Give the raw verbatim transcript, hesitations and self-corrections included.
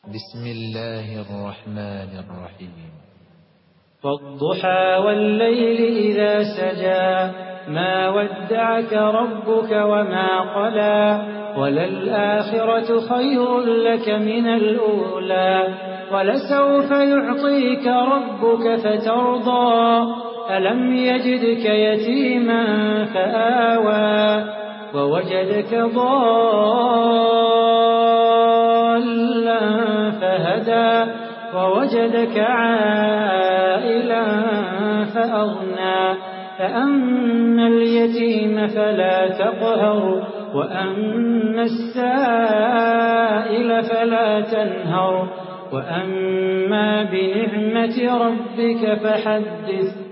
بسم الله الرحمن الرحيم والضحى والليل إذا سجى ما ودعك ربك وما قلى وللآخرة خير لك من الأولى ولسوف يعطيك ربك فترضى ألم يجدك يتيما فآوى ووجدك ضالا فهدى ووجدك عائلا فأغنى فأما اليتيم فلا تقهر وأما السائل فلا تنهر وأما بنعمة ربك فحدث